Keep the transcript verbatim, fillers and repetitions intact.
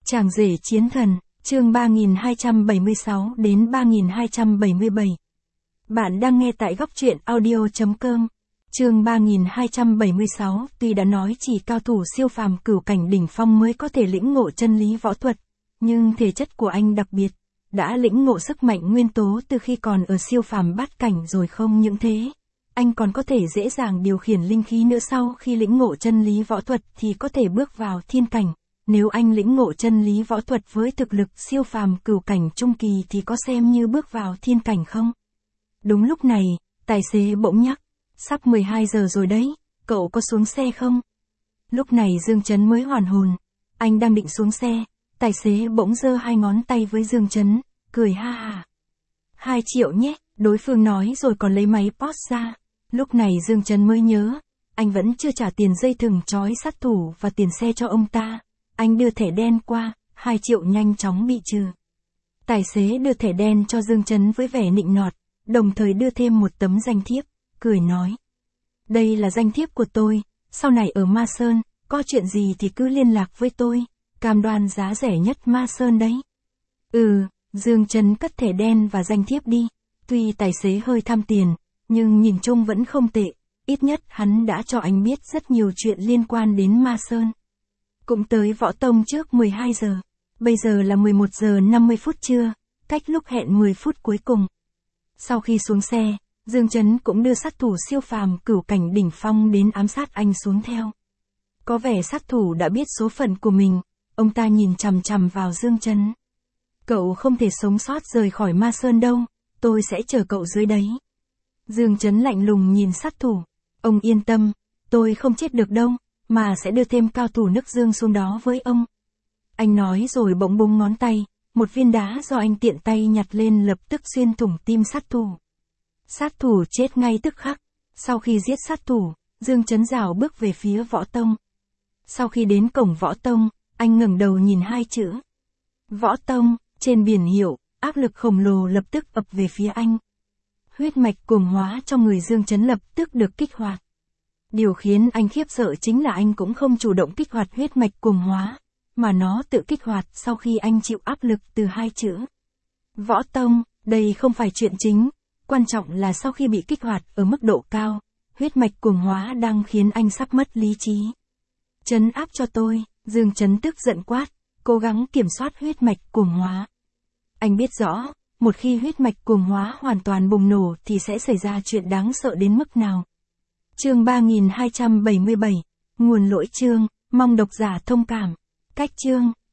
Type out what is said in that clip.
Chàng rể chiến thần, chương ba nghìn hai trăm bảy mươi sáu đến ba nghìn hai trăm bảy mươi bảy. Bạn đang nghe tại góc truyện audio chấm com. Chương ba nghìn hai trăm bảy mươi sáu, tuy đã nói chỉ cao thủ siêu phàm cửu cảnh đỉnh phong mới có thể lĩnh ngộ chân lý võ thuật, nhưng thể chất của anh đặc biệt, đã lĩnh ngộ sức mạnh nguyên tố từ khi còn ở siêu phàm bát cảnh rồi. Không những thế, anh còn có thể dễ dàng điều khiển linh khí nữa. Sau khi lĩnh ngộ chân lý võ thuật thì có thể bước vào thiên cảnh. Nếu anh lĩnh ngộ chân lý võ thuật với thực lực siêu phàm cửu cảnh trung kỳ thì có xem như bước vào thiên cảnh không? Đúng lúc này, tài xế bỗng nhắc, sắp mười hai giờ rồi đấy, cậu có xuống xe không? Lúc này Dương Chấn mới hoàn hồn, anh đang định xuống xe, tài xế bỗng giơ hai ngón tay với Dương Chấn, cười ha ha. Hai triệu nhé, đối phương nói rồi còn lấy máy pê ô ét ra. Lúc này Dương Chấn mới nhớ, anh vẫn chưa trả tiền dây thừng trói sát thủ và tiền xe cho ông ta. Anh đưa thẻ đen qua, hai triệu nhanh chóng bị trừ. Tài xế đưa thẻ đen cho Dương Chấn với vẻ nịnh nọt, đồng thời đưa thêm một tấm danh thiếp, cười nói. Đây là danh thiếp của tôi, sau này ở Ma Sơn, có chuyện gì thì cứ liên lạc với tôi, cam đoan giá rẻ nhất Ma Sơn đấy. Ừ, Dương Chấn cất thẻ đen và danh thiếp đi, tuy tài xế hơi tham tiền, nhưng nhìn chung vẫn không tệ, ít nhất hắn đã cho anh biết rất nhiều chuyện liên quan đến Ma Sơn. Cũng tới Võ Tông trước mười hai giờ, bây giờ là mười một giờ năm mươi phút trưa, cách lúc hẹn mười phút cuối cùng. Sau khi xuống xe, Dương Chấn cũng đưa sát thủ siêu phàm cửu cảnh đỉnh phong đến ám sát anh xuống theo. Có vẻ sát thủ đã biết số phận của mình, ông ta nhìn chằm chằm vào Dương Chấn. Cậu không thể sống sót rời khỏi Ma Sơn đâu, tôi sẽ chờ cậu dưới đấy. Dương Chấn lạnh lùng nhìn sát thủ, ông yên tâm, tôi không chết được đâu, mà sẽ đưa thêm cao thủ nước Dương xuống đó với ông. Anh nói rồi bỗng búng ngón tay, một viên đá do anh tiện tay nhặt lên lập tức xuyên thủng tim sát thủ. Sát thủ chết ngay tức khắc. Sau khi giết sát thủ, Dương Chấn rảo bước về phía Võ Tông. Sau khi đến cổng Võ Tông, anh ngẩng đầu nhìn hai chữ Võ Tông, trên biển hiệu, áp lực khổng lồ lập tức ập về phía anh. Huyết mạch cuồng hóa trong người Dương Chấn lập tức được kích hoạt. Điều khiến anh khiếp sợ chính là anh cũng không chủ động kích hoạt huyết mạch cuồng hóa, mà nó tự kích hoạt sau khi anh chịu áp lực từ hai chữ Võ Tông. Đây không phải chuyện chính, quan trọng là sau khi bị kích hoạt ở mức độ cao, huyết mạch cuồng hóa đang khiến anh sắp mất lý trí. Trấn áp cho tôi, Dương Chấn tức giận quát, cố gắng kiểm soát huyết mạch cuồng hóa. Anh biết rõ, một khi huyết mạch cuồng hóa hoàn toàn bùng nổ thì sẽ xảy ra chuyện đáng sợ đến mức nào. Chương ba nghìn hai trăm bảy mươi bảy, nguồn lỗi chương, mong độc giả thông cảm. Cách chương,